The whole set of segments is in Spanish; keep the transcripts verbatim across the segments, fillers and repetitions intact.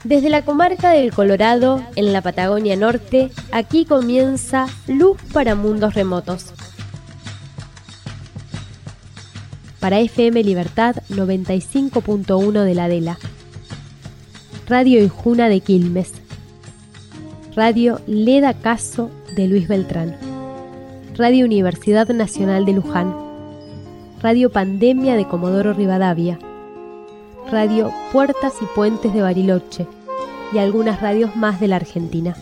Desde la comarca del Colorado, en la Patagonia Norte, aquí comienza Luz para Mundos Remotos. Para F M Libertad noventa y cinco punto uno de la Adela, Radio Ijuna de Quilmes, Radio Leda Caso de Luis Beltrán, Radio Universidad Nacional de Luján, Radio Pandemia de Comodoro Rivadavia, Radio Puertas y Puentes de Bariloche y algunas radios más de la Argentina.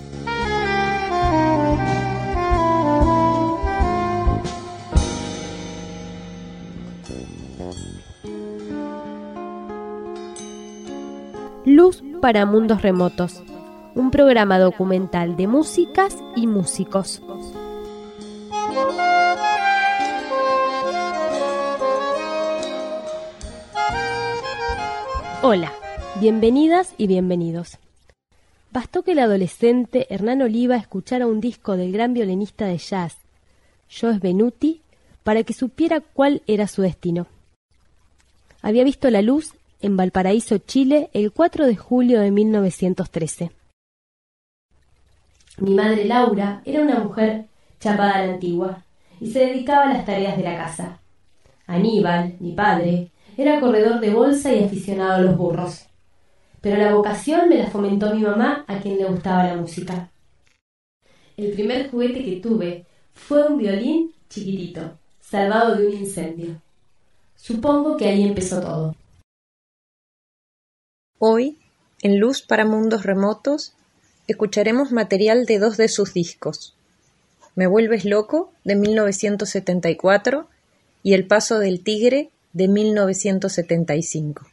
Luz para Mundos Remotos, un programa documental de músicas y músicos. Hola, bienvenidas y bienvenidos. Bastó que el adolescente Hernán Oliva escuchara un disco del gran violinista de jazz, Joe Venuti, para que supiera cuál era su destino. Había visto la luz en Valparaíso, Chile, el cuatro de julio de mil novecientos trece. Mi madre Laura era una mujer chapada a la antigua y se dedicaba a las tareas de la casa. Aníbal, mi padre, era corredor de bolsa y aficionado a los burros. Pero la vocación me la fomentó mi mamá, a quien le gustaba la música. El primer juguete que tuve fue un violín chiquitito, salvado de un incendio. Supongo que ahí empezó todo. Hoy, en Luz para Mundos Remotos, escucharemos material de dos de sus discos: Me vuelves loco, de mil novecientos setenta y cuatro, y El paso del tigre, de mil novecientos setenta y cinco.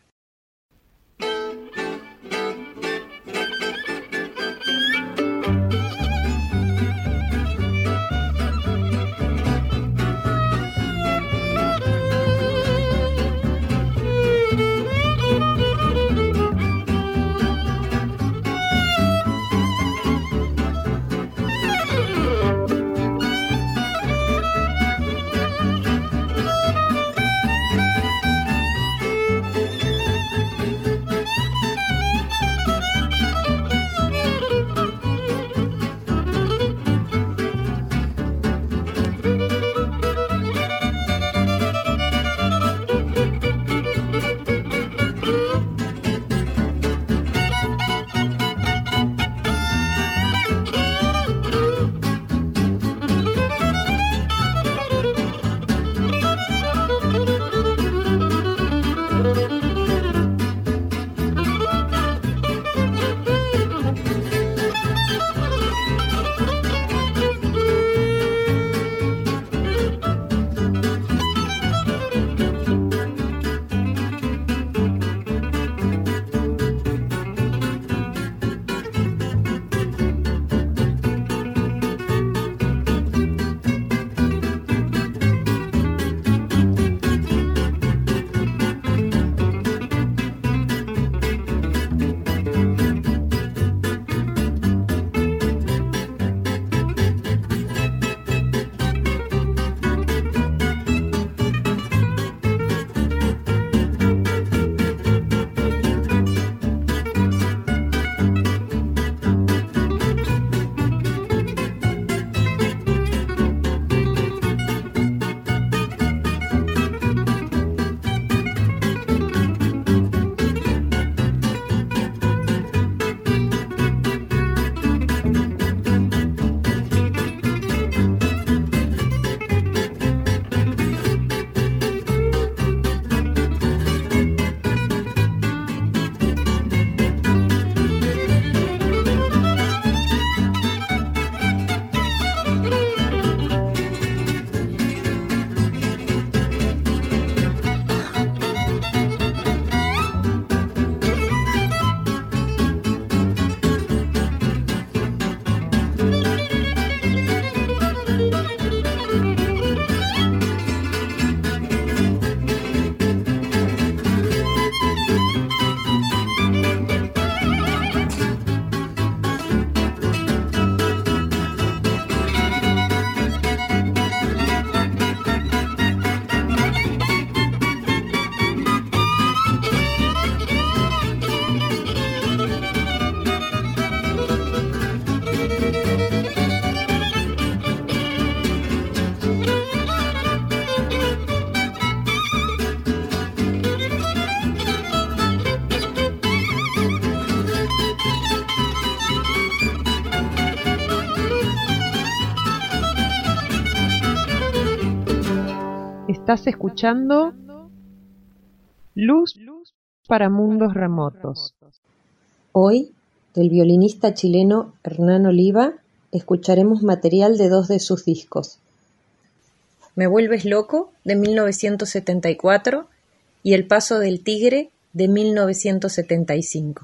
Estás escuchando Luz para Mundos Remotos. Hoy, del violinista chileno Hernán Oliva, escucharemos material de dos de sus discos: Me vuelves loco, de mil novecientos setenta y cuatro, y El paso del tigre, de mil novecientos setenta y cinco.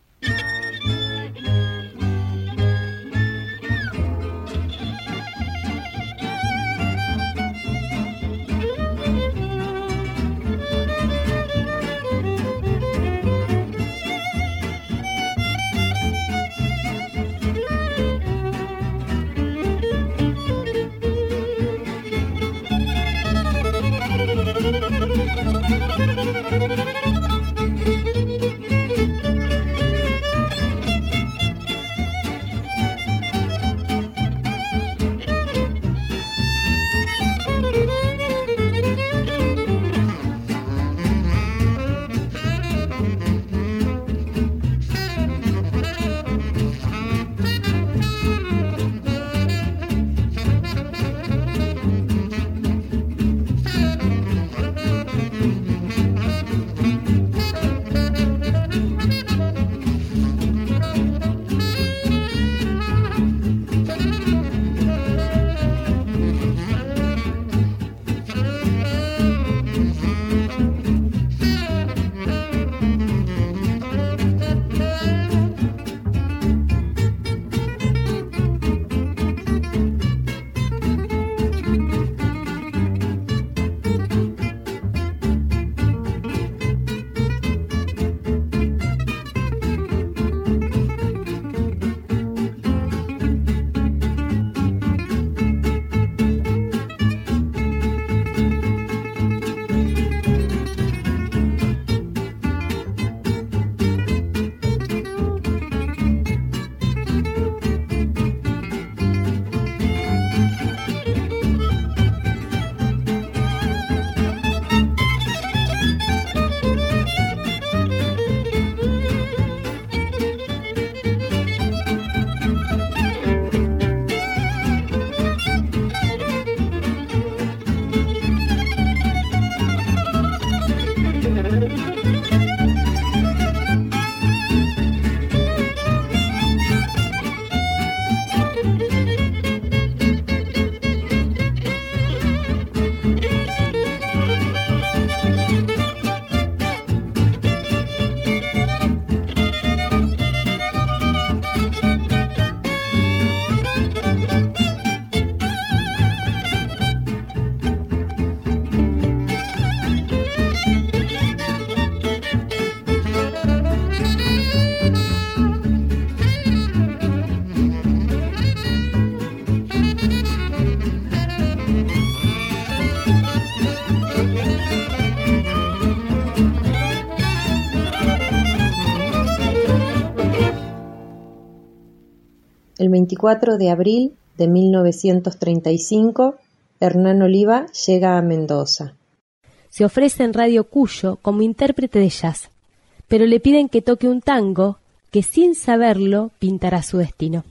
El veinticuatro de abril de mil novecientos treinta y cinco, Hernán Oliva llega a Mendoza. Se ofrece en Radio Cuyo como intérprete de jazz, pero le piden que toque un tango que sin saberlo pintará su destino.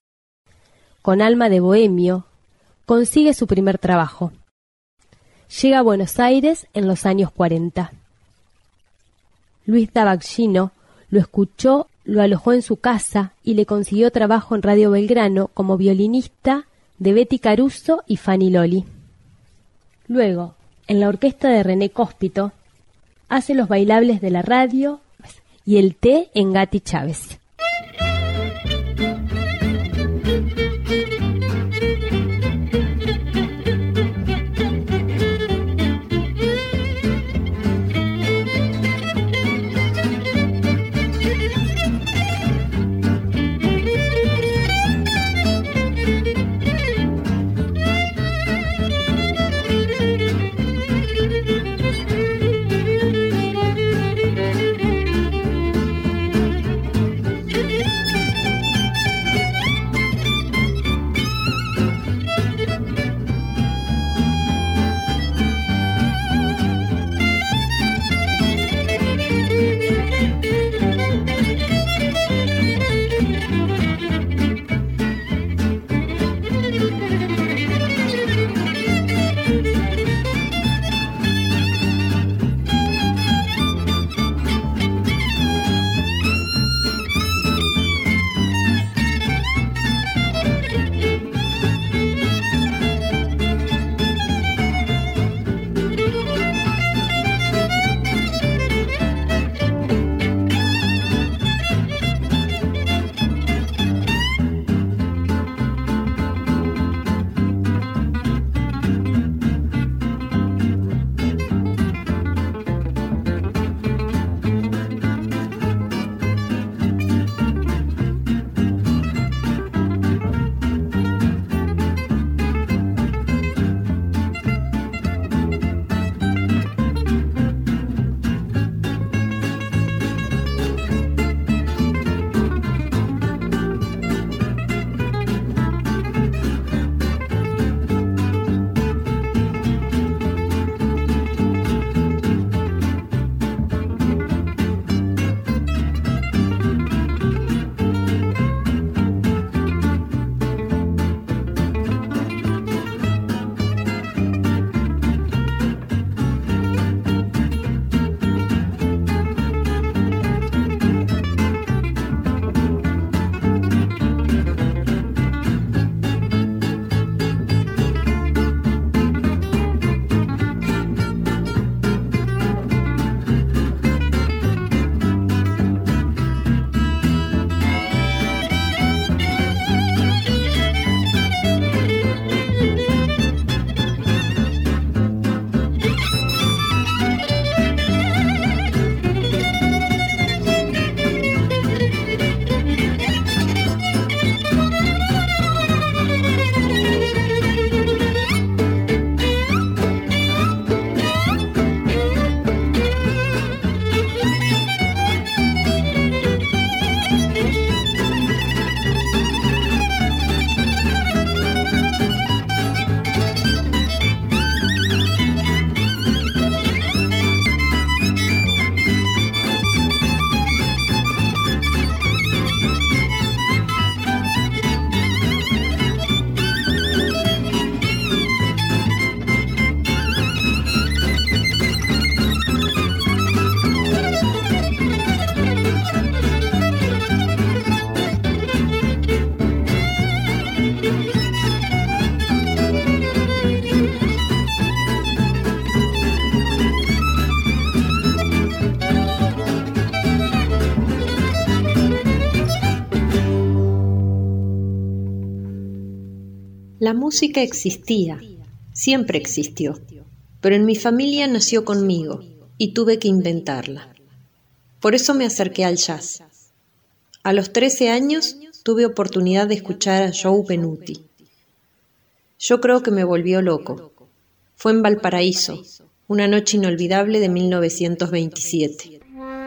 Con alma de bohemio, consigue su primer trabajo. Llega a Buenos Aires en los años cuarenta. Luis Dabaggino lo escuchó, lo alojó en su casa y le consiguió trabajo en Radio Belgrano como violinista de Betty Caruso y Fanny Loli. Luego, en la orquesta de René Cóspito, hace los bailables de la radio y el té en Gatti Chávez. La música existía, siempre existió, pero en mi familia nació conmigo y tuve que inventarla. Por eso me acerqué al jazz. A los trece años tuve oportunidad de escuchar a Joe Venuti. Yo creo que me volvió loco. Fue en Valparaíso, una noche inolvidable de mil novecientos veintisiete.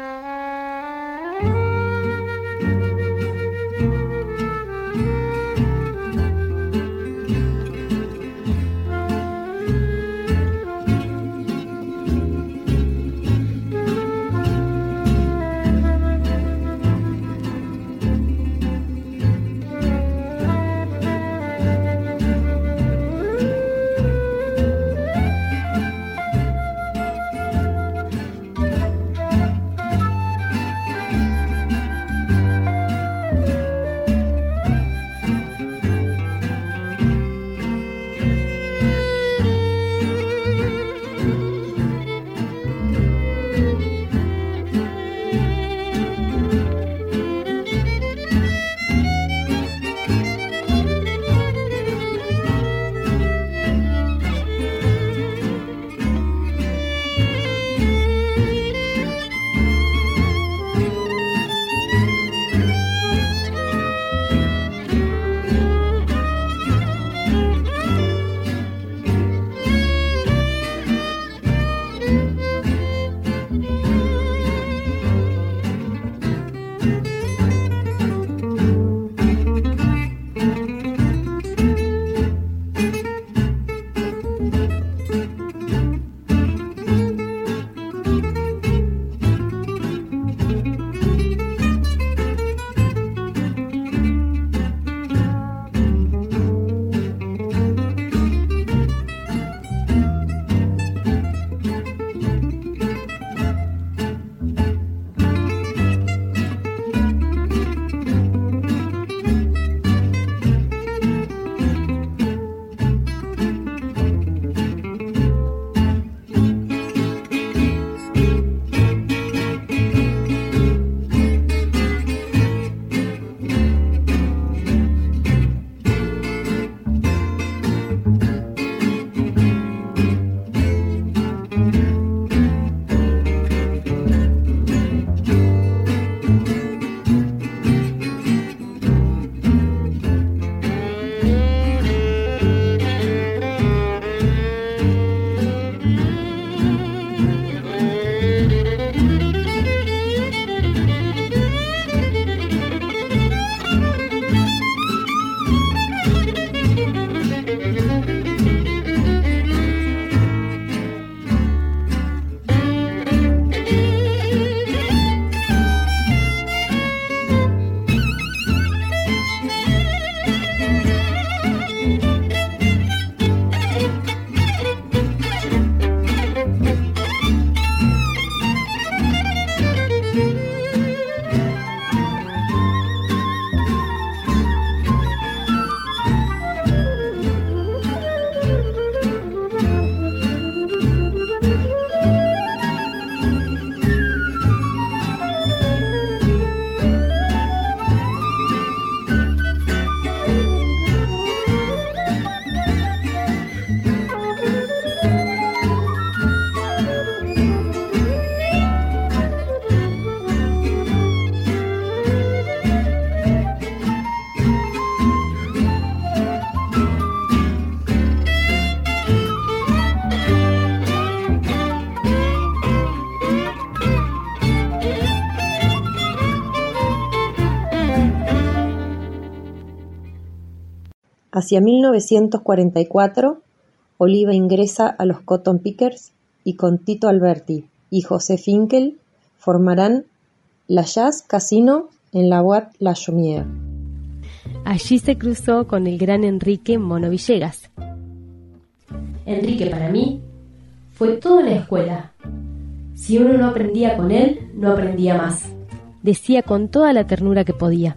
Hacia mil novecientos cuarenta y cuatro, Oliva ingresa a los Cotton Pickers y con Tito Alberti y José Finkel formarán la Jazz Casino en la Boîte La Chaumière. Allí se cruzó con el gran Enrique Mono Villegas. Enrique para mí fue toda una escuela. Si uno no aprendía con él, no aprendía más. Decía con toda la ternura que podía.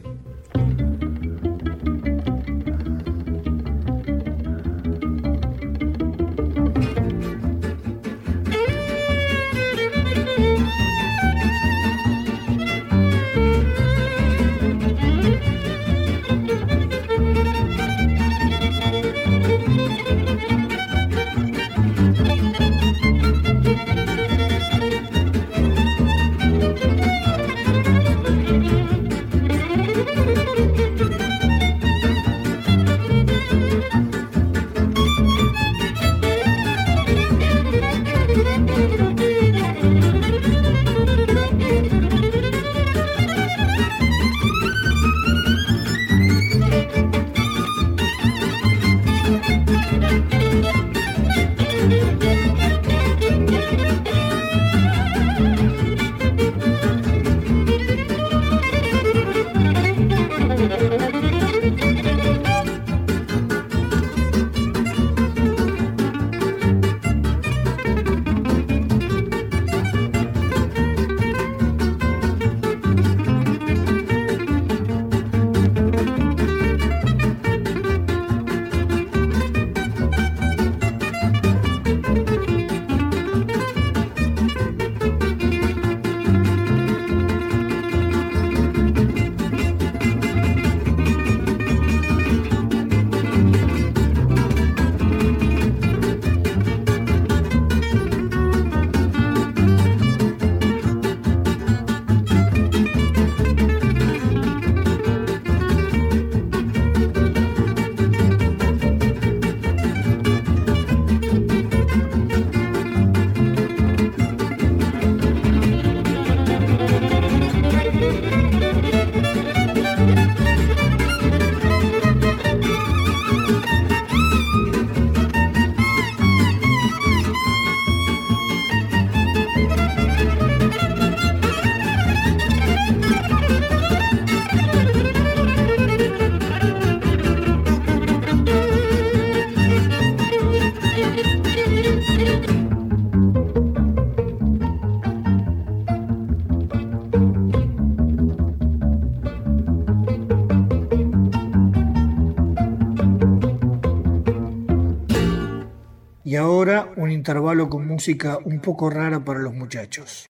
Y ahora un intervalo con música un poco rara para los muchachos.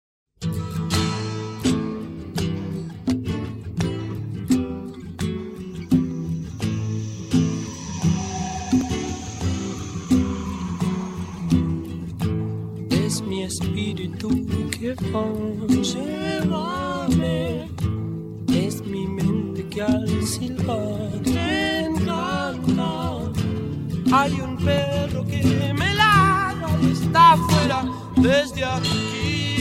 Es mi espíritu que llévame, es mi mente que al silbar te encanta. Hay un perro que me ladra y está afuera desde aquí.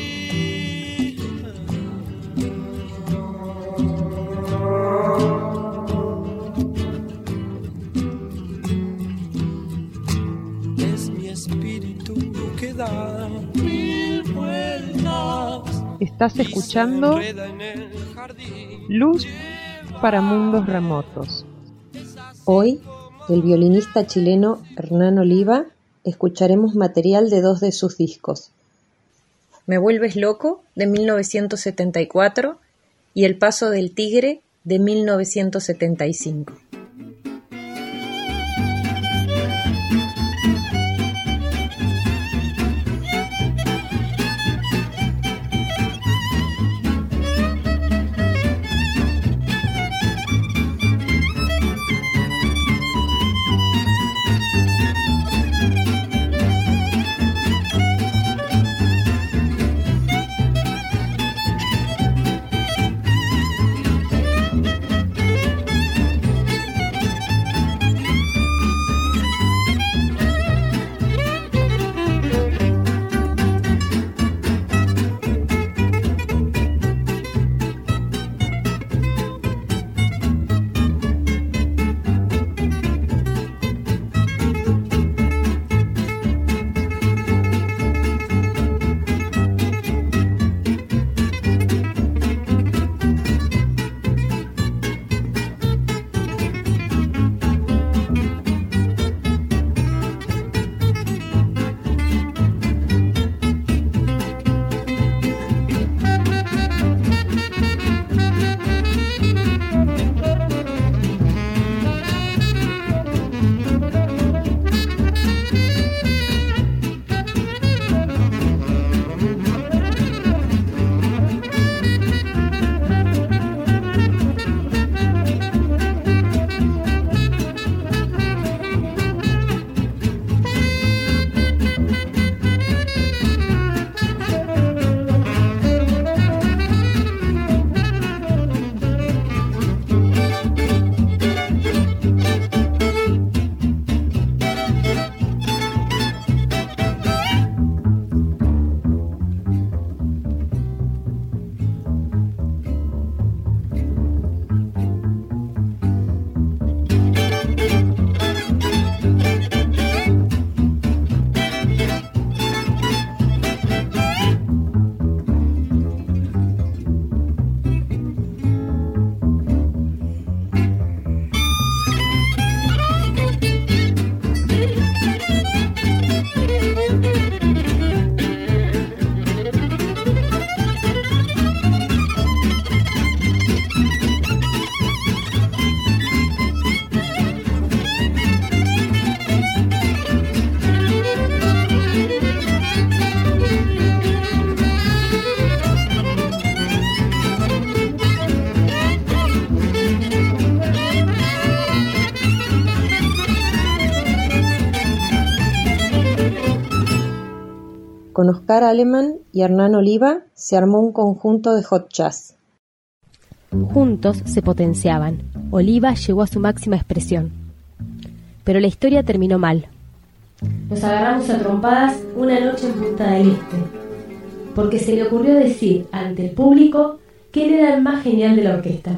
Es mi espíritu que da mil vueltas. Estás escuchando Luz para Mundos Remotos. Hoy, del violinista chileno Hernán Oliva, escucharemos material de dos de sus discos: Me vuelves loco, de mil novecientos setenta y cuatro, y El paso del tigre, de mil novecientos setenta y cinco. Con Oscar Aleman y Hernán Oliva se armó un conjunto de hot jazz. Juntos se potenciaban. Oliva llegó a su máxima expresión. Pero la historia terminó mal. Nos agarramos a trompadas una noche en Punta del Este, porque se le ocurrió decir ante el público que él era el más genial de la orquesta.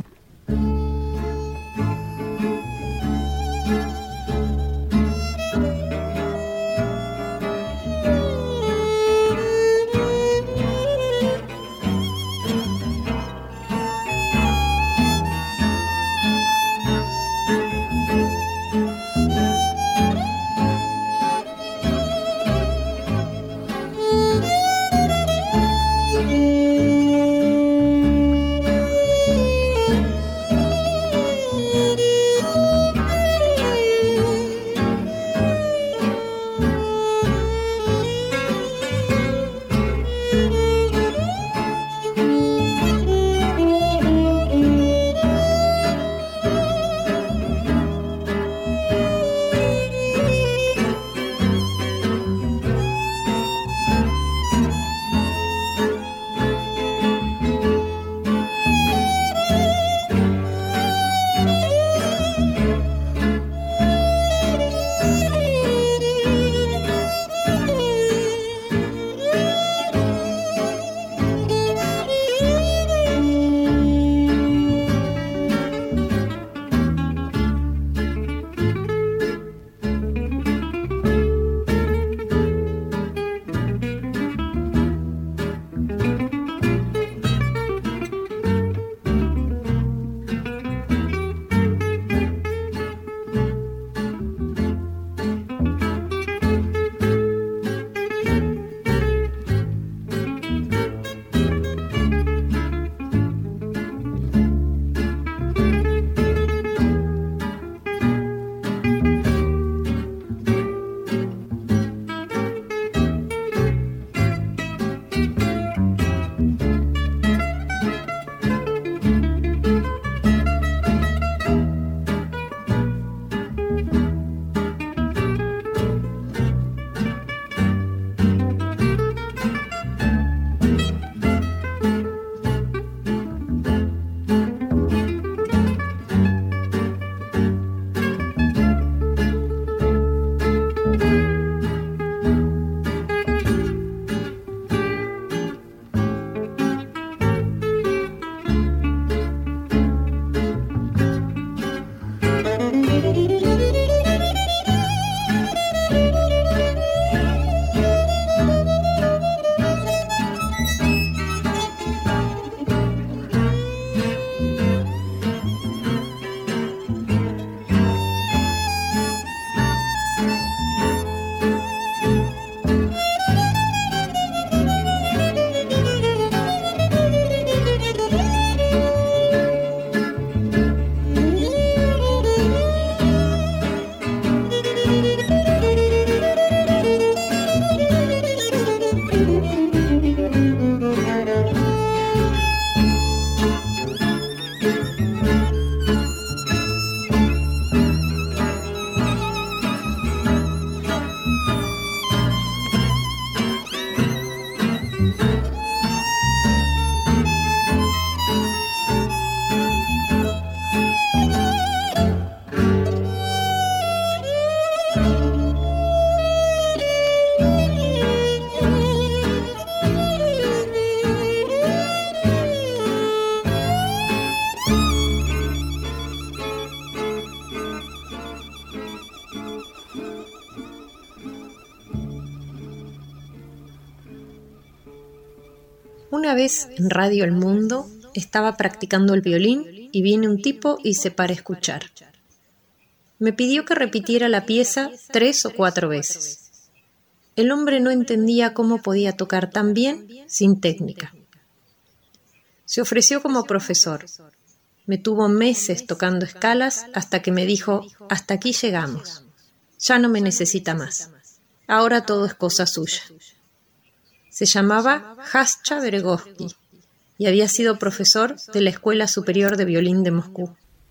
Una vez en Radio El Mundo estaba practicando el violín y viene un tipo y se para a escuchar. Me pidió que repitiera la pieza tres o cuatro veces. El hombre no entendía cómo podía tocar tan bien sin técnica. Se ofreció como profesor. Me tuvo meses tocando escalas hasta que me dijo, hasta aquí llegamos. Ya no me necesita más. Ahora todo es cosa suya. Se llamaba Jascha Beregovsky y había sido profesor de la Escuela Superior de Violín de Moscú.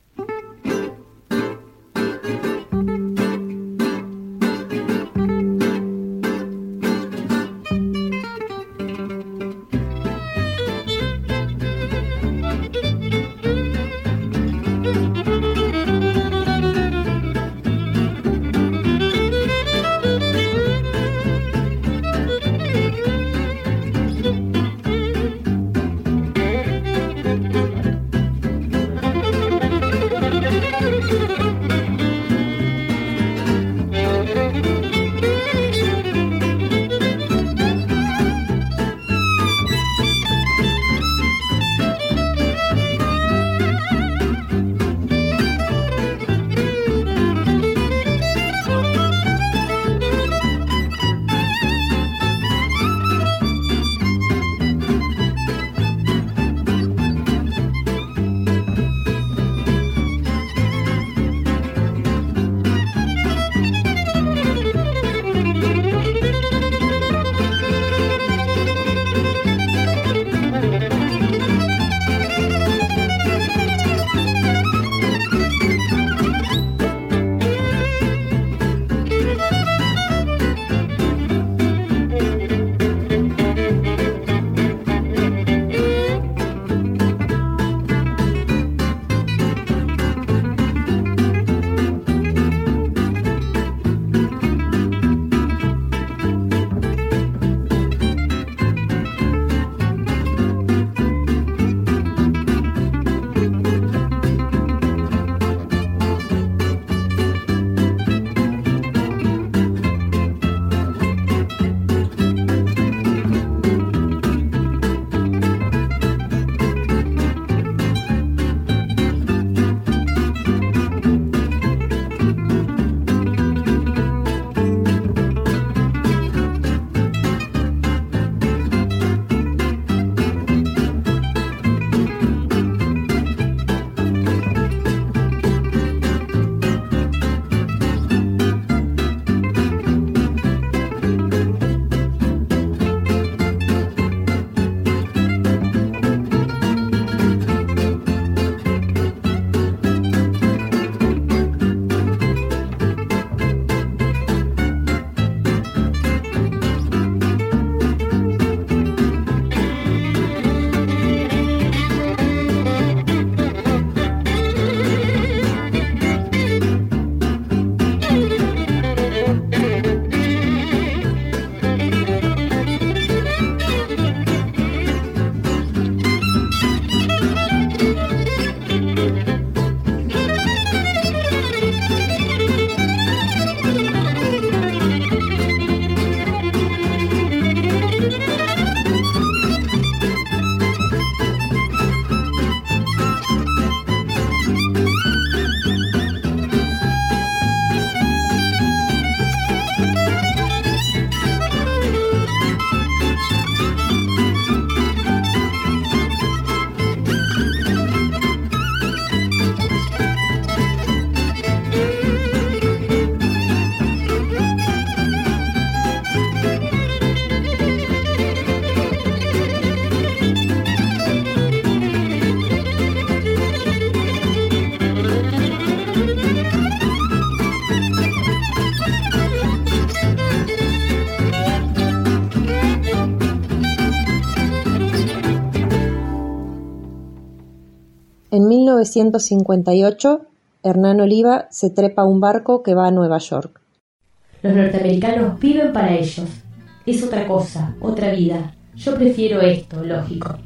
En mil novecientos cincuenta y ocho, Hernán Oliva se trepa a un barco que va a Nueva York. Los norteamericanos viven para ellos. Es otra cosa, otra vida. Yo prefiero esto, lógico.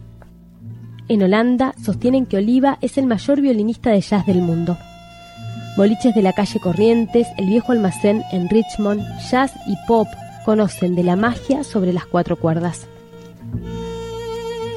En Holanda sostienen que Oliva es el mayor violinista de jazz del mundo. Boliches de la calle Corrientes, el viejo almacén en Richmond, jazz y pop conocen de la magia sobre las cuatro cuerdas.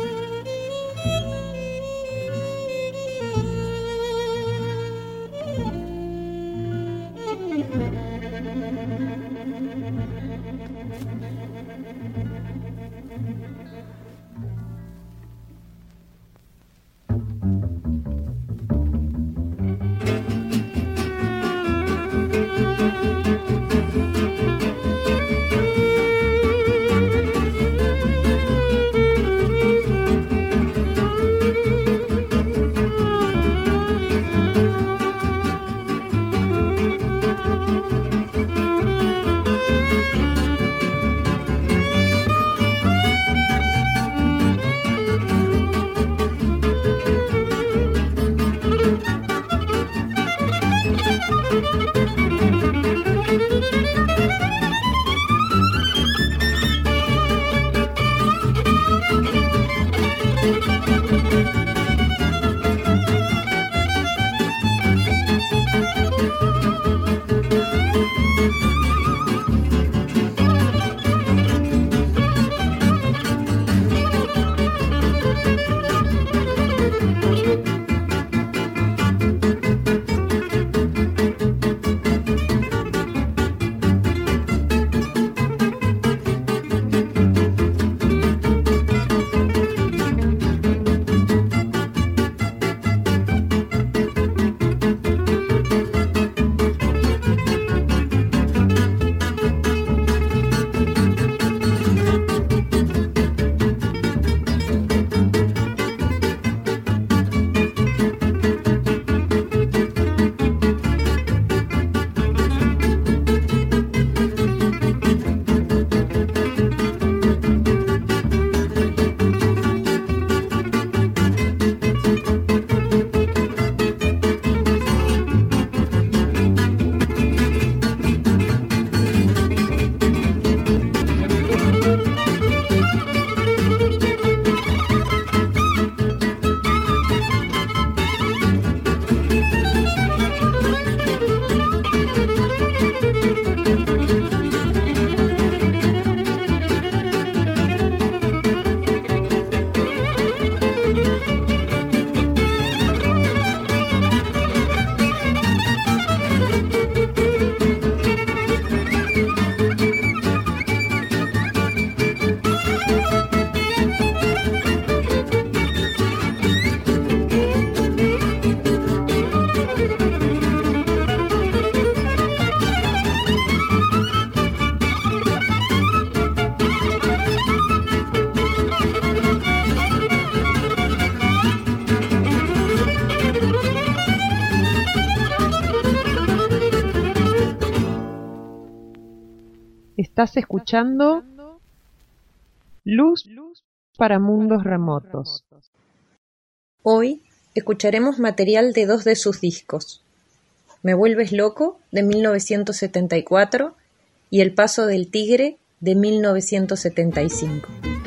Estás escuchando Luz para Mundos Remotos. Hoy escucharemos material de dos de sus discos, Me vuelves loco, de mil novecientos setenta y cuatro, y El paso del tigre, de mil novecientos setenta y cinco.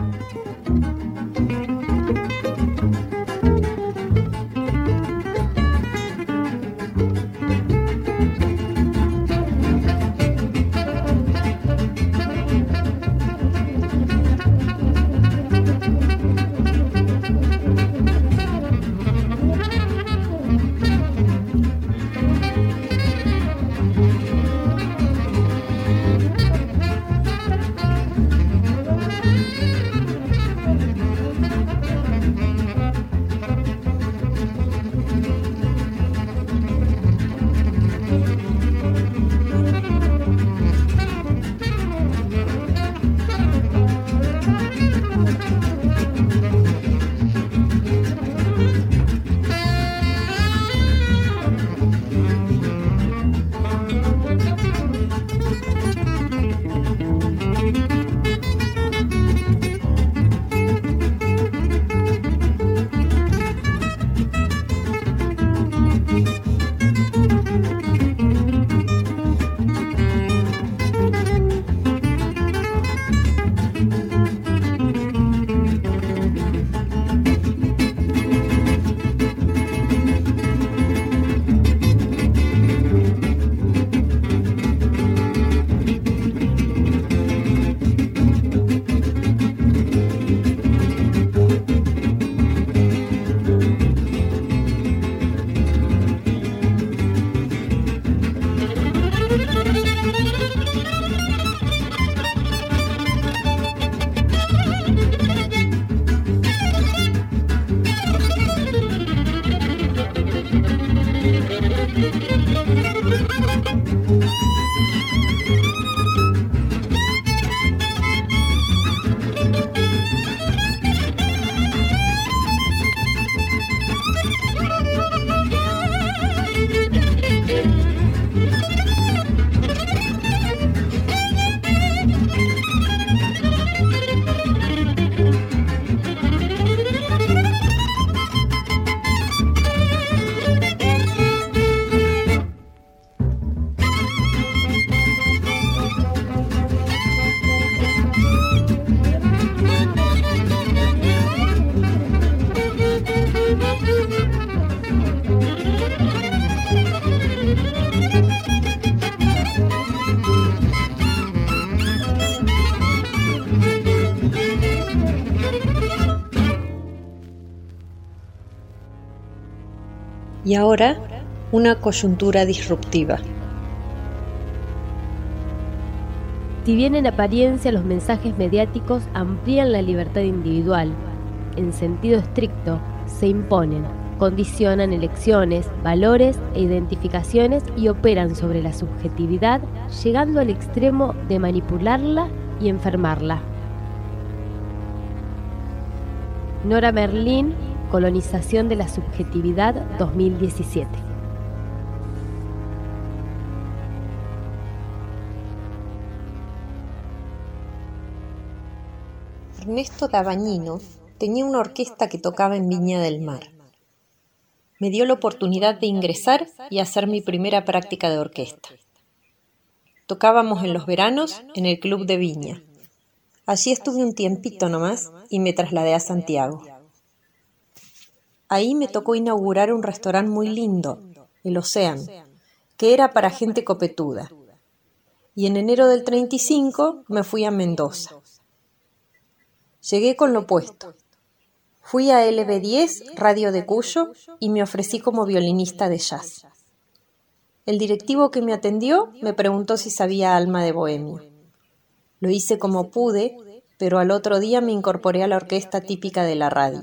Y ahora, una coyuntura disruptiva. Si bien en apariencia los mensajes mediáticos amplían la libertad individual, en sentido estricto se imponen, condicionan elecciones, valores e identificaciones y operan sobre la subjetividad, llegando al extremo de manipularla y enfermarla. Nora Merlin, Colonización de la subjetividad, dos mil diecisiete. Ernesto Dabañino tenía una orquesta que tocaba en Viña del Mar. Me dio la oportunidad de ingresar y hacer mi primera práctica de orquesta. Tocábamos en los veranos en el Club de Viña. Allí estuve un tiempito nomás y me trasladé a Santiago. Ahí me tocó inaugurar un restaurante muy lindo, el Océano, que era para gente copetuda. Y en enero del treinta y cinco me fui a Mendoza. Llegué con lo puesto. Fui a L B diez, Radio de Cuyo, y me ofrecí como violinista de jazz. El directivo que me atendió me preguntó si sabía Alma de Bohemia. Lo hice como pude, pero al otro día me incorporé a la orquesta típica de la radio.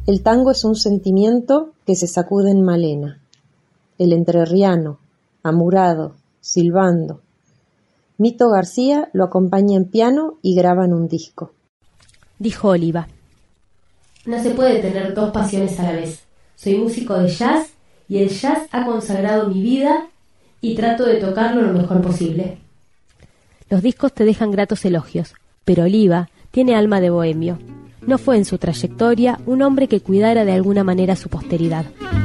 El tango es un sentimiento que se sacude en Malena. El entrerriano, amurado, silbando. Mito García lo acompaña en piano y graba en un disco. Dijo Oliva. No se puede tener dos pasiones a la vez. Soy músico de jazz y el jazz ha consagrado mi vida y trato de tocarlo lo mejor posible. Los discos te dejan gratos elogios, pero Oliva tiene alma de bohemio. No fue en su trayectoria un hombre que cuidara de alguna manera su posteridad.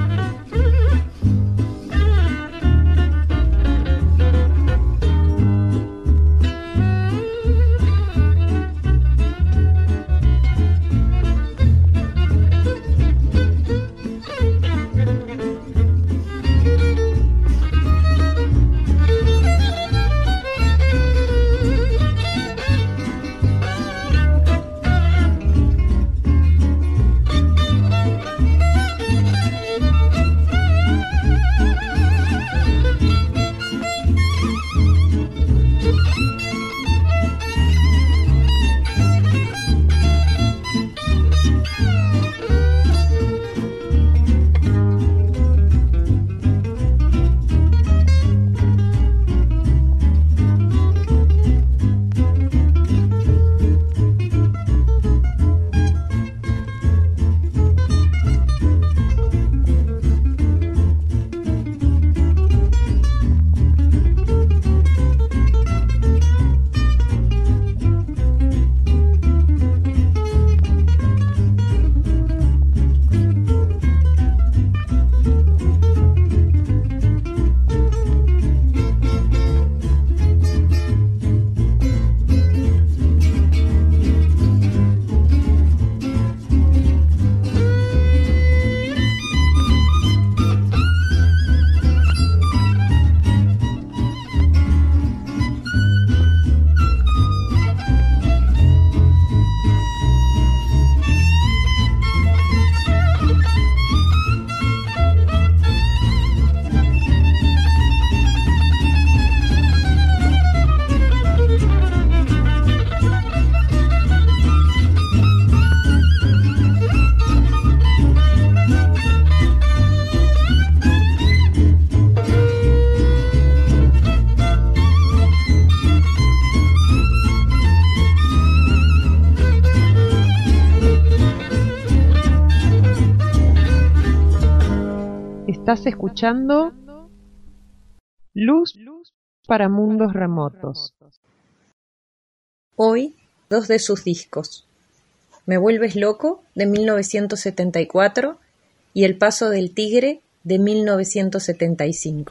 Estás escuchando Luz para Mundos Remotos. Hoy, dos de sus discos. Me vuelves loco, de mil novecientos setenta y cuatro, y El paso del tigre, de mil novecientos setenta y cinco.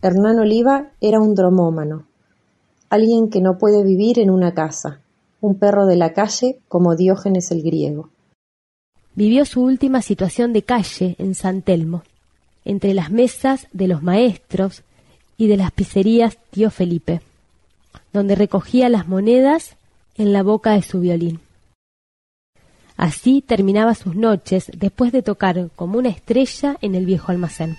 Hernán Oliva era un dromómano, alguien que no puede vivir en una casa, un perro de la calle como Diógenes el griego. Vivió su última situación de calle en San Telmo, entre las mesas de los maestros y de las pizzerías Tío Felipe, donde recogía las monedas en la boca de su violín. Así terminaba sus noches después de tocar como una estrella en el viejo almacén.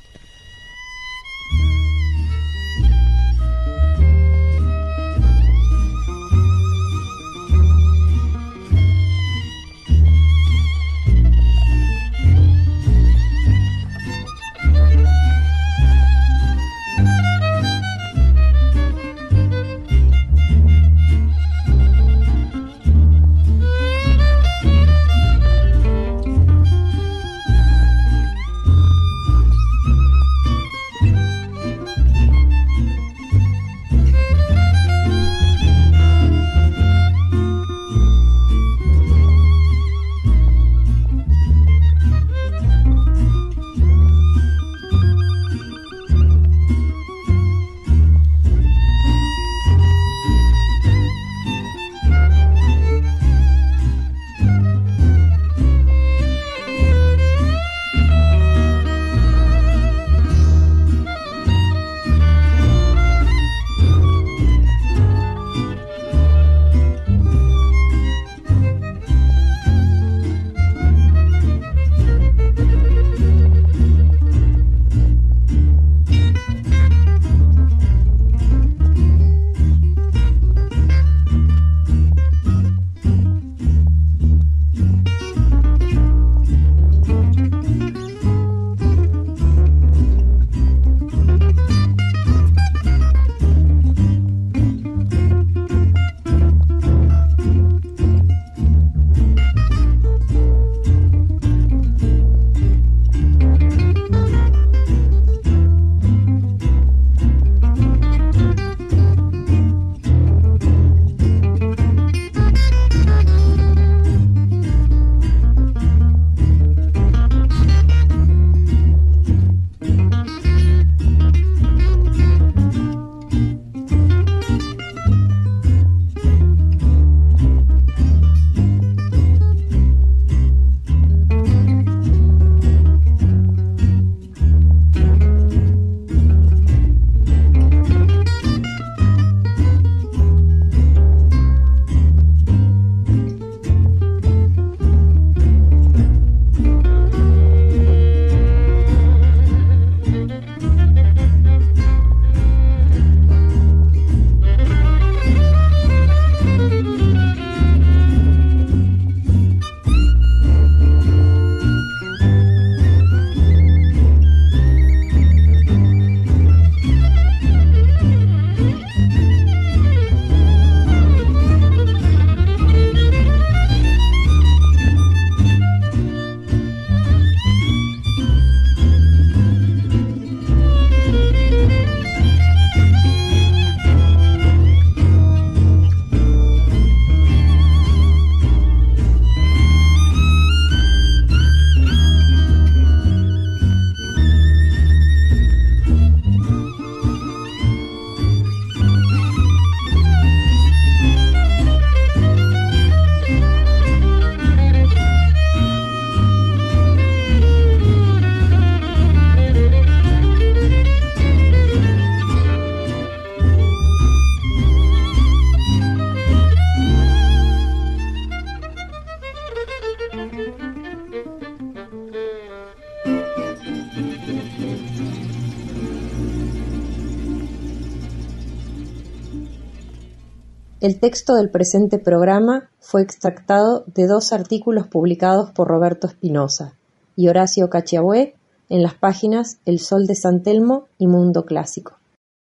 El texto del presente programa fue extractado de dos artículos publicados por Roberto Espinosa y Horacio Cachiahué en las páginas El Sol de San Telmo y Mundo Clásico.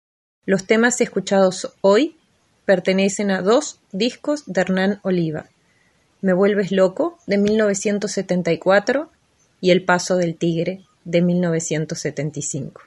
Los temas escuchados hoy pertenecen a dos discos de Hernán Oliva: Me vuelves loco, de mil novecientos setenta y cuatro, y El paso del tigre, de mil novecientos setenta y cinco.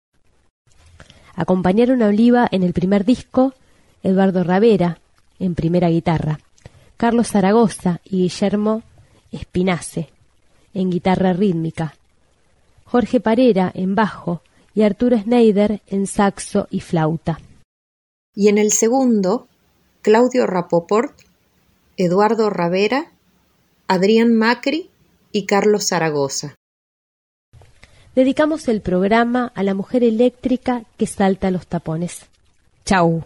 Acompañaron a Oliva en el primer disco Eduardo Ravera, en primera guitarra, Carlos Zaragoza y Guillermo Espinace, en guitarra rítmica, Jorge Parera en bajo y Arturo Schneider en saxo y flauta. Y en el segundo, Claudio Rapoport, Eduardo Ravera, Adrián Macri y Carlos Zaragoza. Dedicamos el programa a la mujer eléctrica que salta los tapones. Chau.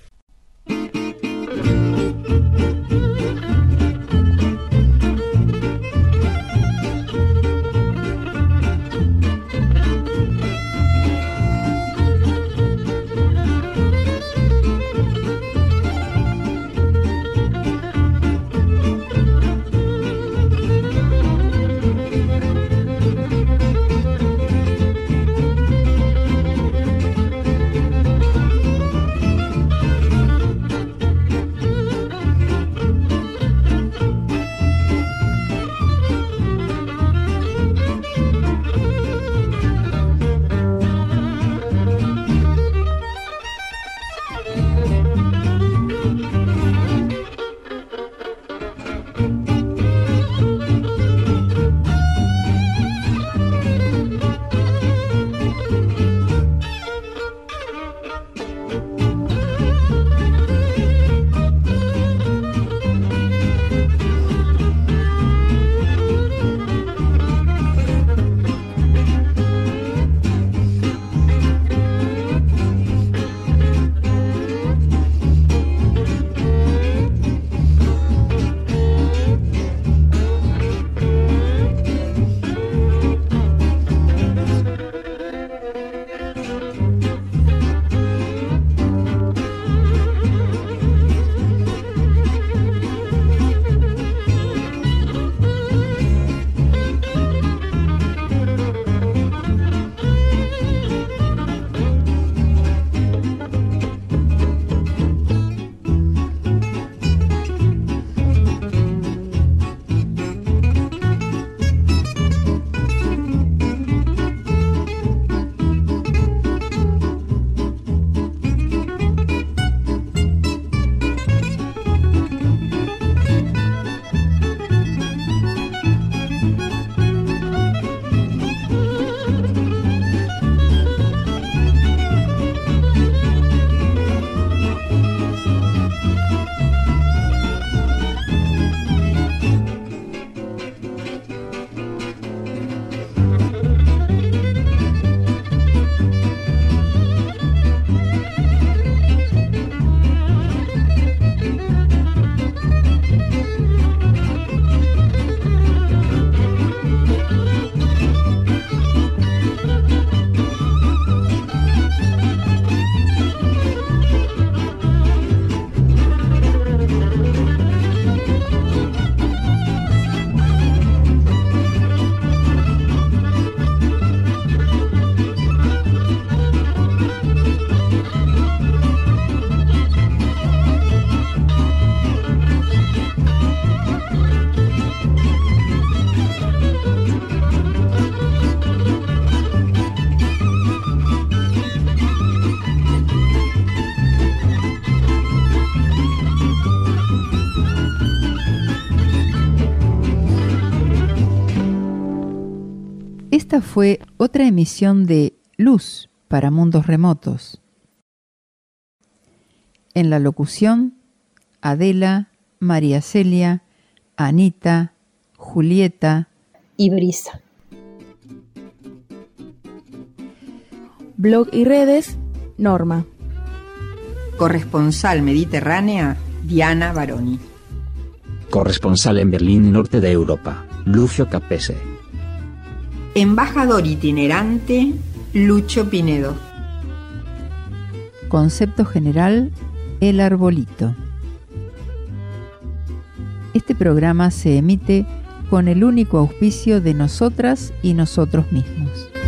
Esta fue otra emisión de Luz para Mundos Remotos. En la locución, Adela, María Celia, Anita, Julieta y Brisa. Blog y redes, Norma. Corresponsal mediterránea, Diana Baroni. Corresponsal en Berlín, norte de Europa, Lucio Capese. Embajador itinerante, Lucho Pinedo. Concepto general, El Arbolito. Este programa se emite con el único auspicio de nosotras y nosotros mismos.